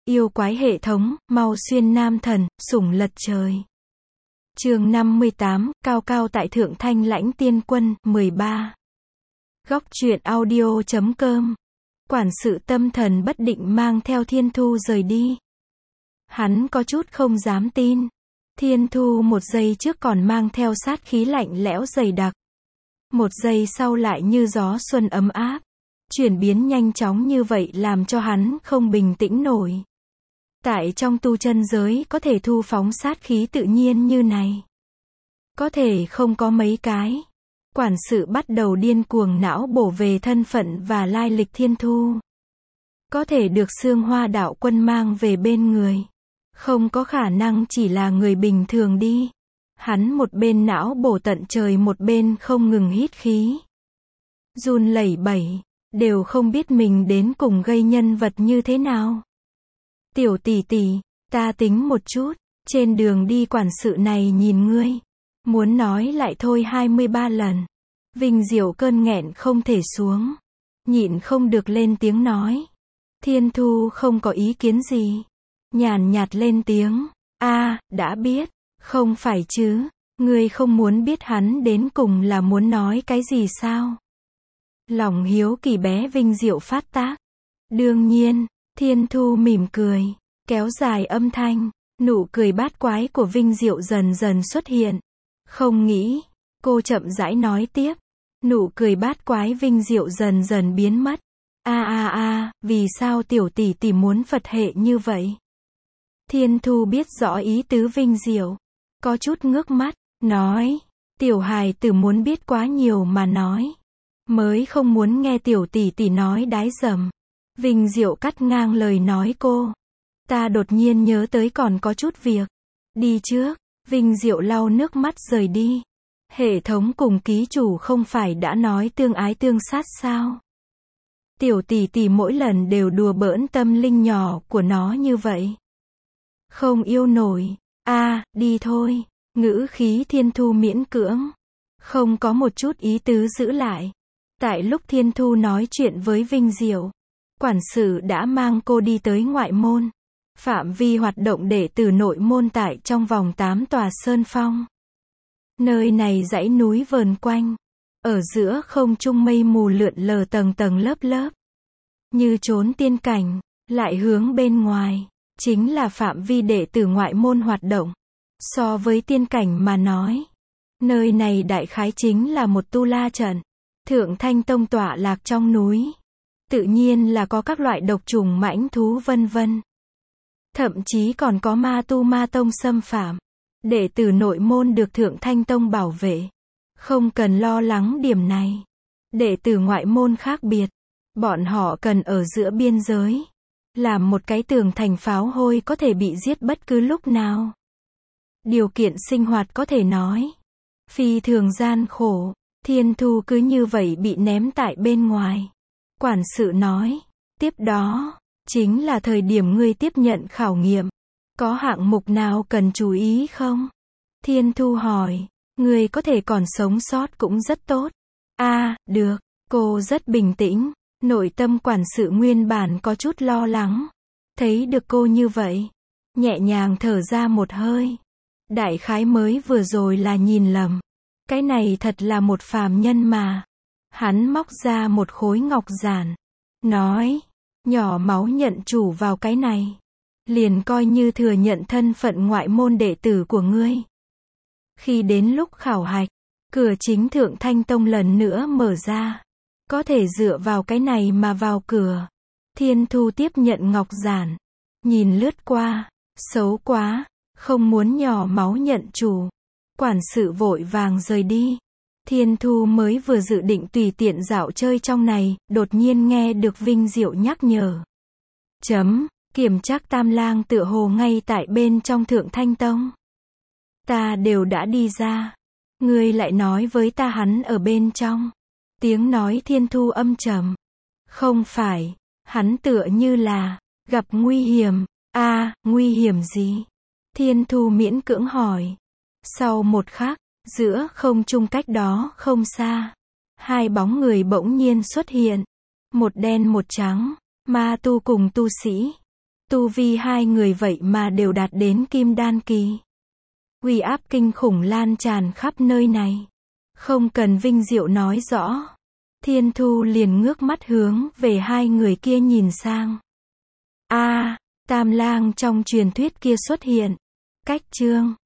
Yêu quái hệ thống, mau xuyên nam thần, sủng lật trời. Chương 58, cao cao tại thượng thanh lãnh tiên quân, 13. Góc truyện audio.com. Quản sự tâm thần bất định mang theo Thiên Thu rời đi. Hắn có chút không dám tin. Thiên Thu một giây trước còn mang theo sát khí lạnh lẽo dày đặc. Một giây sau lại như gió xuân ấm áp. Chuyển biến nhanh chóng như vậy làm cho hắn không bình tĩnh nổi. Tại trong tu chân giới có thể thu phóng sát khí tự nhiên như này. Có thể không có mấy cái. Quản sự bắt đầu điên cuồng não bổ về thân phận và lai lịch Thiên Thu. Có thể được Xương Hoa đạo quân mang về bên người. Không có khả năng chỉ là người bình thường đi. Hắn một bên não bổ tận trời một bên không ngừng hít khí. Run lẩy bẩy, đều không biết mình đến cùng gây nhân vật như thế nào. Tiểu tỷ tỷ, ta tính một chút, trên đường đi quản sự này nhìn ngươi. Muốn nói lại thôi 23 lần. Vinh Diệu cơn nghẹn không thể xuống. Nhịn không được lên tiếng nói. Thiên Thu không có ý kiến gì. Nhàn nhạt lên tiếng. Đã biết. Không phải chứ. Ngươi không muốn biết hắn đến cùng là muốn nói cái gì sao? Lòng hiếu kỳ bé Vinh Diệu phát tác. Đương nhiên. Thiên Thu mỉm cười. Kéo dài âm thanh. Nụ cười bát quái của Vinh Diệu dần dần xuất hiện. Không nghĩ. Cô chậm rãi nói tiếp. Nụ cười bát quái Vinh Diệu dần dần biến mất. Vì sao tiểu tỷ tỷ muốn Phật hệ như vậy? Thiên Thu biết rõ ý tứ Vinh Diệu. Có chút ngước mắt, nói. Tiểu hài tử muốn biết quá nhiều mà nói. Mới không muốn nghe tiểu tỷ tỷ nói đái dầm. Vinh Diệu cắt ngang lời nói cô. Ta đột nhiên nhớ tới còn có chút việc. Đi trước. Vinh Diệu lau nước mắt rời đi. Hệ thống cùng ký chủ không phải đã nói tương ái tương sát sao? Tiểu tỷ tỷ mỗi lần đều đùa bỡn tâm linh nhỏ của nó như vậy. Không yêu nổi. Đi thôi. Ngữ khí Thiên Thu miễn cưỡng. Không có một chút ý tứ giữ lại. Tại lúc Thiên Thu nói chuyện với Vinh Diệu, quản sự đã mang cô đi tới ngoại môn. Phạm vi hoạt động đệ tử nội môn tại trong vòng 8 tòa sơn phong. Nơi này dãy núi vờn quanh. Ở giữa không trung mây mù lượn lờ tầng tầng lớp lớp. Như trốn tiên cảnh, lại hướng bên ngoài. Chính là phạm vi đệ tử ngoại môn hoạt động. So với tiên cảnh mà nói. Nơi này đại khái chính là một tu la trận. Thượng Thanh Tông tọa lạc trong núi. Tự nhiên là có các loại độc trùng mãnh thú vân vân. Thậm chí còn có ma tu ma tông xâm phạm. Đệ tử nội môn được Thượng Thanh Tông bảo vệ. Không cần lo lắng điểm này. Đệ tử ngoại môn khác biệt. Bọn họ cần ở giữa biên giới. Làm một cái tường thành pháo hôi có thể bị giết bất cứ lúc nào. Điều kiện sinh hoạt có thể nói. Phi thường gian khổ. Thiên Thu cứ như vậy bị ném tại bên ngoài. Quản sự nói. Tiếp đó. Chính là thời điểm ngươi tiếp nhận khảo nghiệm. Có hạng mục nào cần chú ý không? Thiên Thu hỏi. Ngươi có thể còn sống sót cũng rất tốt. Được. Cô rất bình tĩnh. Nội tâm quản sự nguyên bản có chút lo lắng. Thấy được cô như vậy. Nhẹ nhàng thở ra một hơi. Đại khái mới vừa rồi là nhìn lầm. Cái này thật là một phàm nhân mà. Hắn móc ra một khối ngọc giản. Nói. Nhỏ máu nhận chủ vào cái này. Liền coi như thừa nhận thân phận ngoại môn đệ tử của ngươi. Khi đến lúc khảo hạch, cửa chính Thượng Thanh Tông lần nữa mở ra. Có thể dựa vào cái này mà vào cửa. Thiên Thu tiếp nhận ngọc giản. Nhìn lướt qua. Xấu quá. Không muốn nhỏ máu nhận chủ. Quản sự vội vàng rời đi. Thiên Thu mới vừa dự định tùy tiện dạo chơi trong này, đột nhiên nghe được Vinh Diệu nhắc nhở. Kiểm trác Tam Lang tựa hồ ngay tại bên trong Thượng Thanh Tông. Ta đều đã đi ra. Ngươi lại nói với ta hắn ở bên trong. Tiếng nói Thiên Thu âm trầm. Không phải. Hắn tựa như là gặp nguy hiểm. Nguy hiểm gì? Thiên Thu miễn cưỡng hỏi. Sau một khắc, giữa không trung cách đó không xa. Hai bóng người bỗng nhiên xuất hiện. Một đen một trắng. Ma tu cùng tu sĩ. Tu vi hai người vậy mà đều đạt đến kim đan kỳ. Uy áp kinh khủng lan tràn khắp nơi này. Không cần Vinh Diệu nói rõ. Thiên Thu liền ngước mắt hướng về hai người kia nhìn sang. Tam lang trong truyền thuyết kia xuất hiện. Cách chương